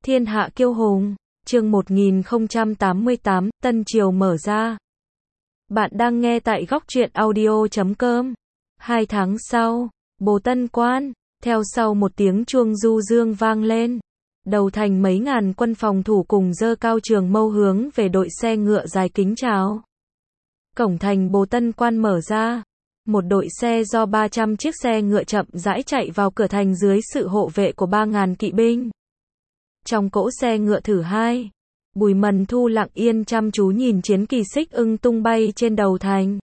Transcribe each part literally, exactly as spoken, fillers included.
Thiên hạ kiêu hùng, chương một nghìn không trăm tám mươi tám, Tân Triều mở ra. Bạn đang nghe tại góc truyện audio chấm com. Hai tháng sau, Bồ Tân Quan, theo sau một tiếng chuông du dương vang lên. Đầu thành mấy ngàn quân phòng thủ cùng giơ cao trường mâu hướng về đội xe ngựa dài kính chào. Cổng thành Bồ Tân Quan mở ra. Một đội xe do ba trăm chiếc xe ngựa chậm rãi chạy vào cửa thành dưới sự hộ vệ của ba ngàn kỵ binh. Trong cỗ xe ngựa thử hai, Bùi Mần Thu lặng yên chăm chú nhìn chiến kỳ xích ưng tung bay trên đầu thành.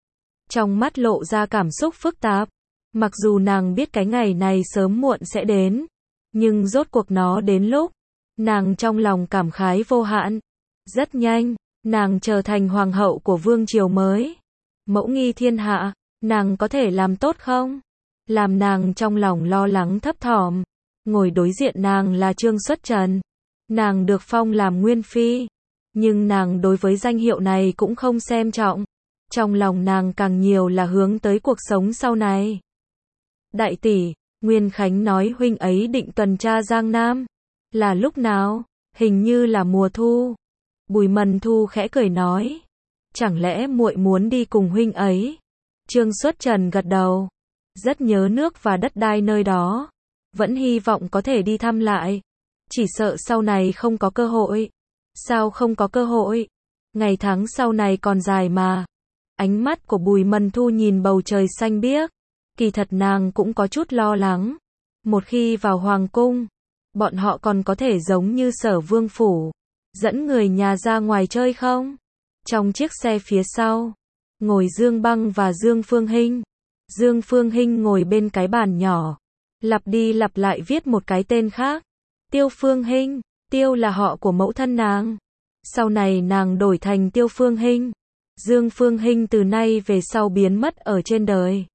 Trong mắt lộ ra cảm xúc phức tạp. Mặc dù nàng biết cái ngày này sớm muộn sẽ đến, nhưng rốt cuộc nó đến lúc, nàng trong lòng cảm khái vô hạn. Rất nhanh, nàng trở thành hoàng hậu của vương triều mới. Mẫu nghi thiên hạ, nàng có thể làm tốt không? Làm nàng trong lòng lo lắng thấp thỏm. Ngồi đối diện nàng là Trương Xuất Trần. Nàng được phong làm nguyên phi, nhưng nàng đối với danh hiệu này cũng không xem trọng. Trong lòng nàng càng nhiều là hướng tới cuộc sống sau này. Đại tỷ, Nguyên Khánh nói huynh ấy định tuần tra Giang Nam. Là lúc nào? Hình như là mùa thu. Bùi Mần Thu khẽ cười nói. Chẳng lẽ muội muốn đi cùng huynh ấy? Trương Xuất Trần gật đầu. Rất nhớ nước và đất đai nơi đó. Vẫn hy vọng có thể đi thăm lại. Chỉ sợ sau này không có cơ hội. Sao không có cơ hội? Ngày tháng sau này còn dài mà. Ánh mắt của Bùi Mần Thu nhìn bầu trời xanh biếc. Kỳ thật nàng cũng có chút lo lắng. Một khi vào hoàng cung, bọn họ còn có thể giống như Sở Vương phủ, dẫn người nhà ra ngoài chơi không? Trong chiếc xe phía sau, ngồi Dương Băng và Dương Phương Hinh. Dương Phương Hinh ngồi bên cái bàn nhỏ, lặp đi lặp lại viết một cái tên khác. Tiêu Phương Hinh, Tiêu là họ của mẫu thân nàng. Sau này nàng đổi thành Tiêu Phương Hinh. Dương Phương Hinh từ nay về sau biến mất ở trên đời.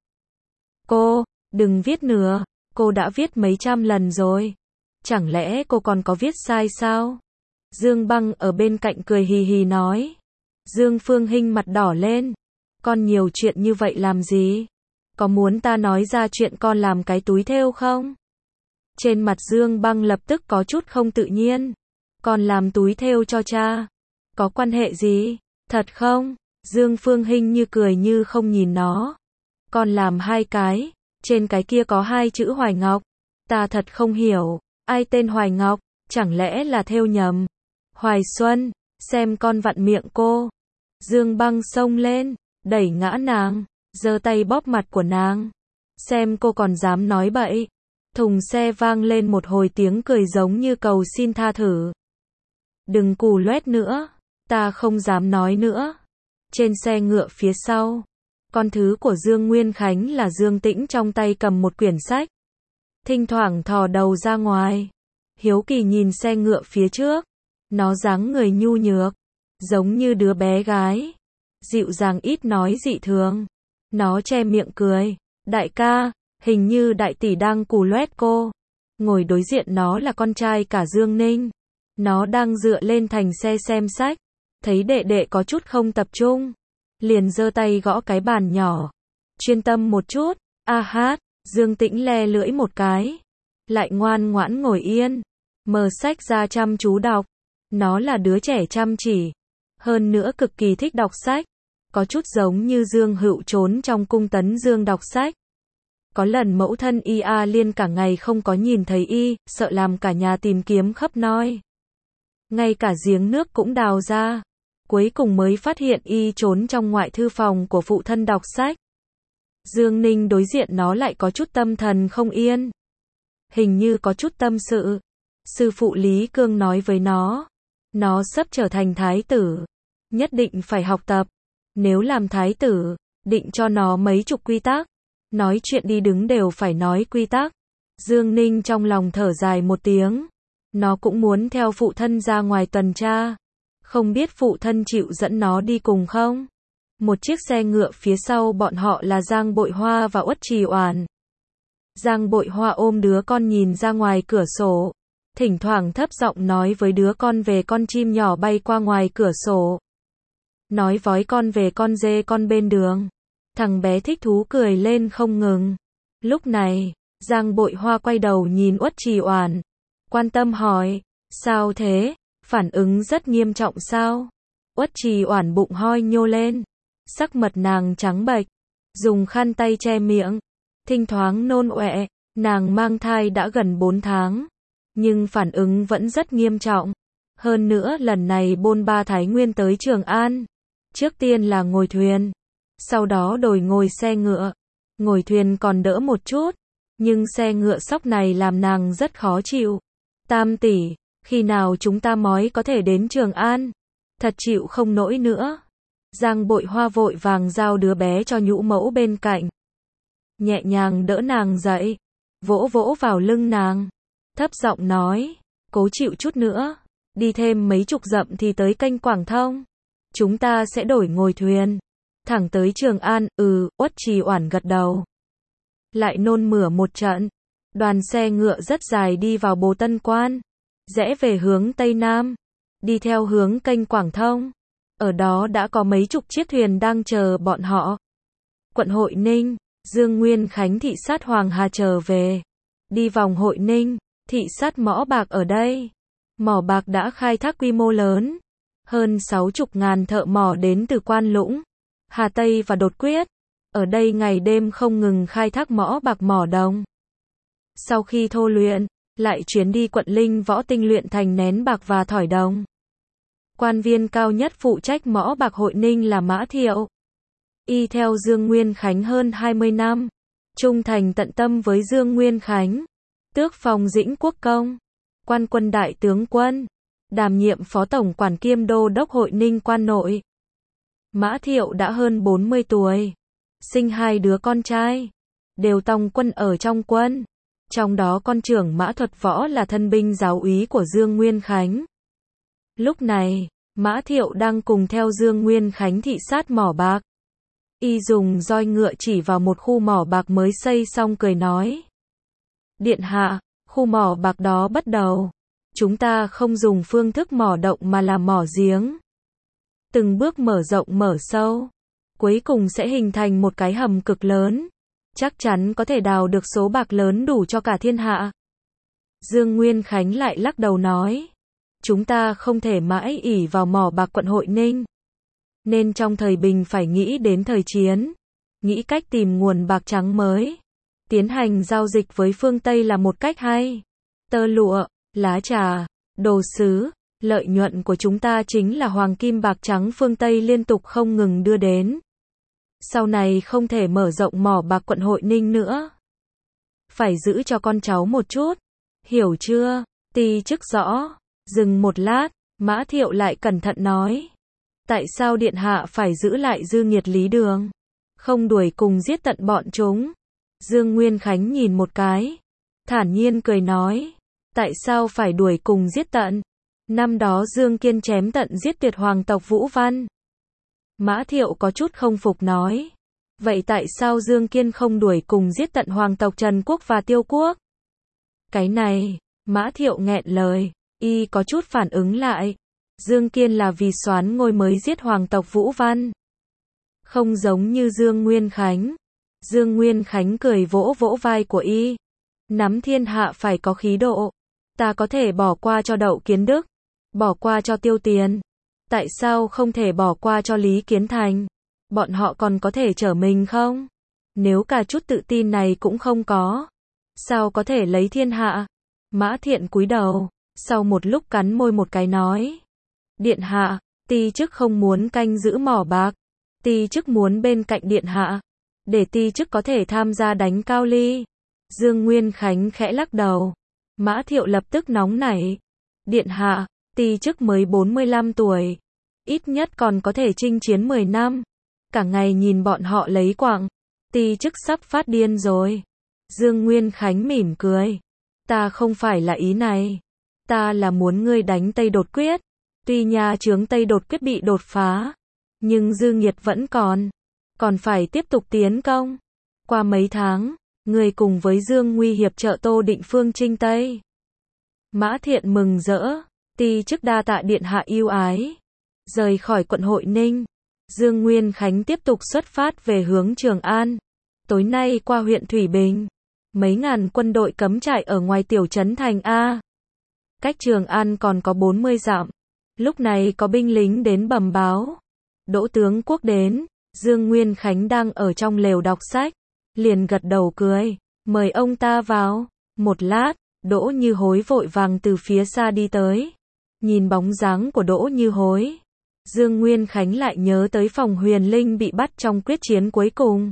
Cô, đừng viết nữa, cô đã viết mấy trăm lần rồi. Chẳng lẽ cô còn có viết sai sao? Dương Băng ở bên cạnh cười hì hì nói. Dương Phương Hinh mặt đỏ lên. Con nhiều chuyện như vậy làm gì? Có muốn ta nói ra chuyện con làm cái túi thêu không? Trên mặt Dương Băng lập tức có chút không tự nhiên. Con làm túi thêu cho cha. Có quan hệ gì? Thật không? Dương Phương Hinh như cười như không nhìn nó. Con làm hai cái. Trên cái kia có hai chữ Hoài Ngọc. Ta thật không hiểu. Ai tên Hoài Ngọc? Chẳng lẽ là thêu nhầm? Hoài Xuân, xem con vặn miệng cô. Dương Băng xông lên, đẩy ngã nàng, giơ tay bóp mặt của nàng. Xem cô còn dám nói bậy. Thùng xe vang lên một hồi tiếng cười giống như cầu xin tha thứ. Đừng cù loét nữa, ta không dám nói nữa. Trên xe ngựa phía sau, con thứ của Dương Nguyên Khánh là Dương Tĩnh trong tay cầm một quyển sách. Thỉnh thoảng thò đầu ra ngoài, hiếu kỳ nhìn xe ngựa phía trước. Nó dáng người nhu nhược, giống như đứa bé gái, dịu dàng ít nói dị thường. Nó che miệng cười. Đại ca, hình như đại tỷ đang cù loét cô. Ngồi đối diện nó là con trai cả Dương Ninh. Nó đang dựa lên thành xe xem sách. Thấy đệ đệ có chút không tập trung, liền giơ tay gõ cái bàn nhỏ. Chuyên tâm một chút. A hát. Dương Tĩnh le lưỡi một cái, lại ngoan ngoãn ngồi yên, mở sách ra chăm chú đọc. Nó là đứa trẻ chăm chỉ, hơn nữa cực kỳ thích đọc sách. Có chút giống như Dương Hựu trốn trong cung Tấn Dương đọc sách. Có lần mẫu thân y a liên cả ngày không có nhìn thấy y, sợ làm cả nhà tìm kiếm khắp nơi. Ngay cả giếng nước cũng đào ra. Cuối cùng mới phát hiện y trốn trong ngoại thư phòng của phụ thân đọc sách. Dương Ninh đối diện nó lại có chút tâm thần không yên. Hình như có chút tâm sự. Sư phụ Lý Cương nói với nó. Nó sắp trở thành thái tử. Nhất định phải học tập. Nếu làm thái tử, định cho nó mấy chục quy tắc. Nói chuyện đi đứng đều phải nói quy tắc. Dương Ninh trong lòng thở dài một tiếng. Nó cũng muốn theo phụ thân ra ngoài tuần tra. Không biết phụ thân chịu dẫn nó đi cùng không? Một chiếc xe ngựa phía sau bọn họ là Giang Bội Hoa và Uất Trì Oản. Giang Bội Hoa ôm đứa con nhìn ra ngoài cửa sổ. Thỉnh thoảng thấp giọng nói với đứa con về con chim nhỏ bay qua ngoài cửa sổ. Nói vói con về con dê con bên đường. Thằng bé thích thú cười lên không ngừng. Lúc này, Giang Bội Hoa quay đầu nhìn Uất Trì Oản. Quan tâm hỏi, Sao thế? Phản ứng rất nghiêm trọng sao? Uất Trì Oản bụng hoi nhô lên, sắc mặt nàng trắng bệch, dùng khăn tay che miệng, thỉnh thoảng nôn ọe, nàng mang thai đã gần bốn tháng, nhưng phản ứng vẫn rất nghiêm trọng. Hơn nữa lần này bôn ba Thái Nguyên tới Trường An, trước tiên là ngồi thuyền, sau đó đổi ngồi xe ngựa. Ngồi thuyền còn đỡ một chút, nhưng xe ngựa sóc này làm nàng rất khó chịu. Tam tỷ, khi nào chúng ta mới có thể đến Trường An? Thật chịu không nổi nữa. Giang Bội Hoa vội vàng giao đứa bé cho nhũ mẫu bên cạnh, nhẹ nhàng đỡ nàng dậy, vỗ vỗ vào lưng nàng, thấp giọng nói, cố chịu chút nữa, đi thêm mấy chục dặm thì tới kênh Quảng Thông. Chúng ta sẽ đổi ngồi thuyền, thẳng tới Trường An. Ừ, Uất Trì Oản gật đầu. Lại nôn mửa một trận, đoàn xe ngựa rất dài đi vào Bồ Tân Quan, rẽ về hướng Tây Nam, đi theo hướng kênh Quảng Thông. Ở đó đã có mấy chục chiếc thuyền đang chờ bọn họ. Quận Hội Ninh, Dương Nguyên Khánh thị sát Hoàng Hà trở về, đi vòng Hội Ninh, thị sát mỏ bạc ở đây. Mỏ bạc đã khai thác quy mô lớn, hơn sáu chục ngàn thợ mỏ đến từ Quan Lũng, Hà Tây và Đột Quyết, ở đây ngày đêm không ngừng khai thác mỏ bạc mỏ đồng. Sau khi thô luyện, lại chuyến đi quận Linh Võ tinh luyện thành nén bạc và thỏi đồng. Quan viên cao nhất phụ trách mỏ bạc Hội Ninh là Mã Thiệu. Y theo Dương Nguyên Khánh hơn hai mươi năm, trung thành tận tâm với Dương Nguyên Khánh, tước phong Dĩnh Quốc công, quan quân đại tướng quân, đảm nhiệm phó tổng quản kiêm đô đốc Hội Ninh quan nội. Mã Thiệu đã hơn bốn mươi tuổi, sinh hai đứa con trai, đều tòng quân ở trong quân, trong đó con trưởng Mã Thuật Võ là thân binh giáo úy của Dương Nguyên Khánh. Lúc này, Mã Thiệu đang cùng theo Dương Nguyên Khánh thị sát mỏ bạc. Y dùng roi ngựa chỉ vào một khu mỏ bạc mới xây xong cười nói. Điện hạ, khu mỏ bạc đó bắt đầu. Chúng ta không dùng phương thức mỏ động mà là mỏ giếng. Từng bước mở rộng mở sâu. Cuối cùng sẽ hình thành một cái hầm cực lớn. Chắc chắn có thể đào được số bạc lớn đủ cho cả thiên hạ. Dương Nguyên Khánh lại lắc đầu nói. Chúng ta không thể mãi ỷ vào mỏ bạc quận Hội Ninh. Nên trong thời bình phải nghĩ đến thời chiến. Nghĩ cách tìm nguồn bạc trắng mới. Tiến hành giao dịch với phương Tây là một cách hay. Tơ lụa, lá trà, đồ sứ, lợi nhuận của chúng ta chính là hoàng kim bạc trắng phương Tây liên tục không ngừng đưa đến. Sau này không thể mở rộng mỏ bạc quận Hội Ninh nữa. Phải giữ cho con cháu một chút. Hiểu chưa? Ti chức rõ. Dừng một lát, Mã Thiệu lại cẩn thận nói. Tại sao điện hạ phải giữ lại Dư Nghiệt Lý Đường? Không đuổi cùng giết tận bọn chúng. Dương Nguyên Khánh nhìn một cái, thản nhiên cười nói. Tại sao phải đuổi cùng giết tận? Năm đó Dương Kiên chém tận giết tuyệt hoàng tộc Vũ Văn. Mã Thiệu có chút không phục nói. Vậy tại sao Dương Kiên không đuổi cùng giết tận hoàng tộc Trần Quốc và Tiêu Quốc? Cái này, Mã Thiệu nghẹn lời, y có chút phản ứng lại. Dương Kiên là vì soán ngôi mới giết hoàng tộc Vũ Văn. Không giống như Dương Nguyên Khánh. Dương Nguyên Khánh cười vỗ vỗ vai của y. Nắm thiên hạ phải có khí độ. Ta có thể bỏ qua cho Đậu Kiến Đức, bỏ qua cho Tiêu Tiền. Tại sao không thể bỏ qua cho Lý Kiến Thành? Bọn họ còn có thể trở mình không? Nếu cả chút tự tin này cũng không có, sao có thể lấy thiên hạ? Mã Thiện cúi đầu, sau một lúc cắn môi một cái nói. Điện hạ, ti chức không muốn canh giữ mỏ bạc. Ti chức muốn bên cạnh điện hạ, để ti chức có thể tham gia đánh Cao Ly. Dương Nguyên Khánh khẽ lắc đầu. Mã Thiệu lập tức nóng nảy. Điện hạ, ti chức mới bốn mươi lăm tuổi. Ít nhất còn có thể chinh chiến mười năm. Cả ngày nhìn bọn họ lấy quạng. Ti chức sắp phát điên rồi. Dương Nguyên Khánh mỉm cười. Ta không phải là ý này. Ta là muốn ngươi đánh Tây Đột Quyết. Tuy nhà trướng Tây Đột Quyết bị đột phá, nhưng dư nghiệt vẫn còn. Còn phải tiếp tục tiến công. Qua mấy tháng, ngươi cùng với Dương Nguy hiệp trợ Tô Định Phương chinh Tây. Mã Thiện mừng rỡ. Ti chức đa tạ điện hạ yêu ái. Rời khỏi quận Hội Ninh, Dương Nguyên Khánh tiếp tục xuất phát về hướng Trường An. Tối nay qua huyện Thủy Bình. Mấy ngàn quân đội cắm trại ở ngoài tiểu trấn thành A. cách Trường An còn có bốn mươi dặm. Lúc này có binh lính đến bẩm báo. Đỗ tướng quốc đến, Dương Nguyên Khánh đang ở trong lều đọc sách, liền gật đầu cười, mời ông ta vào. Một lát, Đỗ Như Hối vội vàng từ phía xa đi tới. Nhìn bóng dáng của Đỗ Như Hối, Dương Nguyên Khánh lại nhớ tới Phòng Huyền Linh bị bắt trong quyết chiến cuối cùng.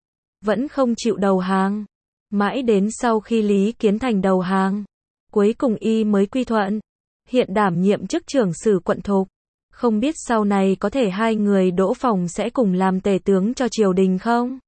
Vẫn không chịu đầu hàng. Mãi đến sau khi Lý Kiến Thành đầu hàng, cuối cùng y mới quy thuận. Hiện đảm nhiệm chức trưởng sử quận Thục. Không biết sau này có thể hai người Đỗ Phòng sẽ cùng làm tể tướng cho triều đình không?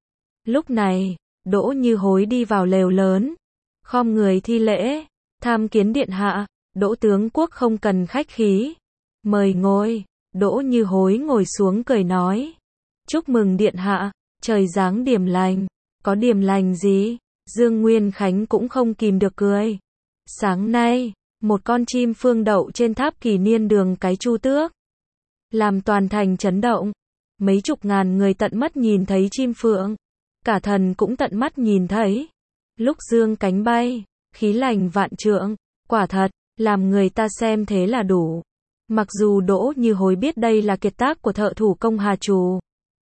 Lúc này, Đỗ Như Hối đi vào lều lớn, khom người thi lễ, tham kiến điện hạ. Đỗ tướng quốc không cần khách khí, mời ngồi. Đỗ Như Hối ngồi xuống cười nói, chúc mừng điện hạ, trời giáng điểm lành. Có điểm lành gì? Dương Nguyên Khánh cũng không kìm được cười. Sáng nay, một con chim phương đậu trên tháp Kỷ Niên đường cái Chu Tước, làm toàn thành chấn động. Mấy chục ngàn người tận mắt nhìn thấy chim phượng, cả thần cũng tận mắt nhìn thấy. Lúc dương cánh bay, khí lành vạn trượng, quả thật, làm người ta xem thế là đủ. Mặc dù Đỗ Như Hối biết đây là kiệt tác của thợ thủ công Hà Trù,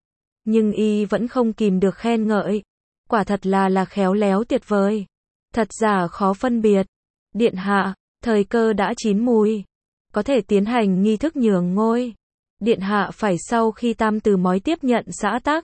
nhưng y vẫn không kìm được khen ngợi. Quả thật là là khéo léo tuyệt vời. Thật giả khó phân biệt. Điện hạ, thời cơ đã chín mùi, có thể tiến hành nghi thức nhường ngôi. Điện hạ phải sau khi Tam Từ Mói tiếp nhận xã tắc.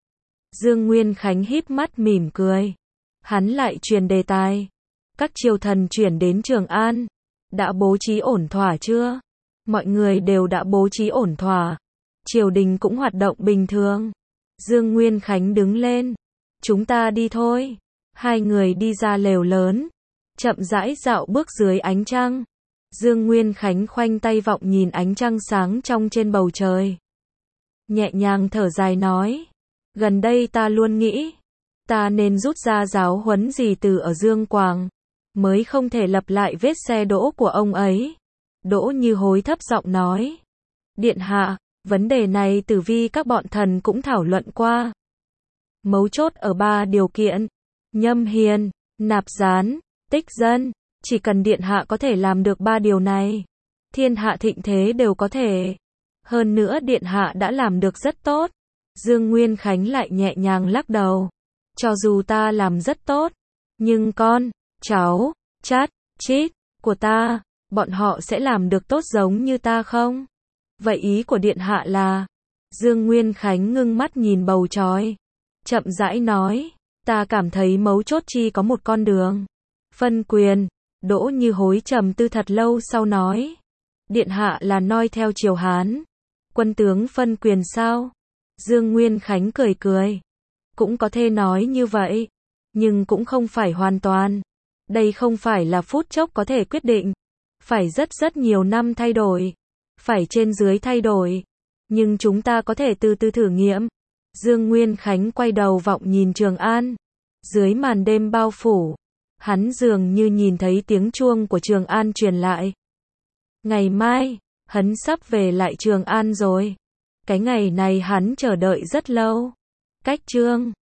Dương Nguyên Khánh híp mắt mỉm cười. Hắn lại truyền đề tài. Các triều thần chuyển đến Trường An, đã bố trí ổn thỏa chưa? Mọi người đều đã bố trí ổn thỏa. Triều đình cũng hoạt động bình thường. Dương Nguyên Khánh đứng lên. Chúng ta đi thôi. Hai người đi ra lều lớn, chậm rãi dạo bước dưới ánh trăng. Dương Nguyên Khánh khoanh tay vọng nhìn ánh trăng sáng trong trên bầu trời. Nhẹ nhàng thở dài nói, gần đây ta luôn nghĩ, ta nên rút ra giáo huấn gì từ ở Dương Quảng, mới không thể lặp lại vết xe đỗ của ông ấy. Đỗ Như Hối thấp giọng nói, điện hạ, vấn đề này tử vi các bọn thần cũng thảo luận qua. Mấu chốt ở ba điều kiện, nhâm hiền, nạp gián, tích dân. Chỉ cần điện hạ có thể làm được ba điều này, thiên hạ thịnh thế đều có thể. Hơn nữa điện hạ đã làm được rất tốt. Dương Nguyên Khánh lại nhẹ nhàng lắc đầu. Cho dù ta làm rất tốt, nhưng con, cháu, chát, chít của ta, bọn họ sẽ làm được tốt giống như ta không? Vậy ý của điện hạ là? Dương Nguyên Khánh ngưng mắt nhìn bầu trời, chậm rãi nói, ta cảm thấy mấu chốt chi có một con đường. Phân quyền. Đỗ Như Hối trầm tư thật lâu sau nói, điện hạ là noi theo triều Hán, quân tướng phân quyền sao? Dương Nguyên Khánh cười cười, cũng có thể nói như vậy, nhưng cũng không phải hoàn toàn. Đây không phải là phút chốc có thể quyết định, phải rất rất nhiều năm thay đổi, phải trên dưới thay đổi, nhưng chúng ta có thể từ từ thử nghiệm. Dương Nguyên Khánh quay đầu vọng nhìn Trường An, dưới màn đêm bao phủ, hắn dường như nhìn thấy tiếng chuông của Trường An truyền lại. Ngày mai, hắn sắp về lại Trường An rồi. Cái ngày này hắn chờ đợi rất lâu. Cách chương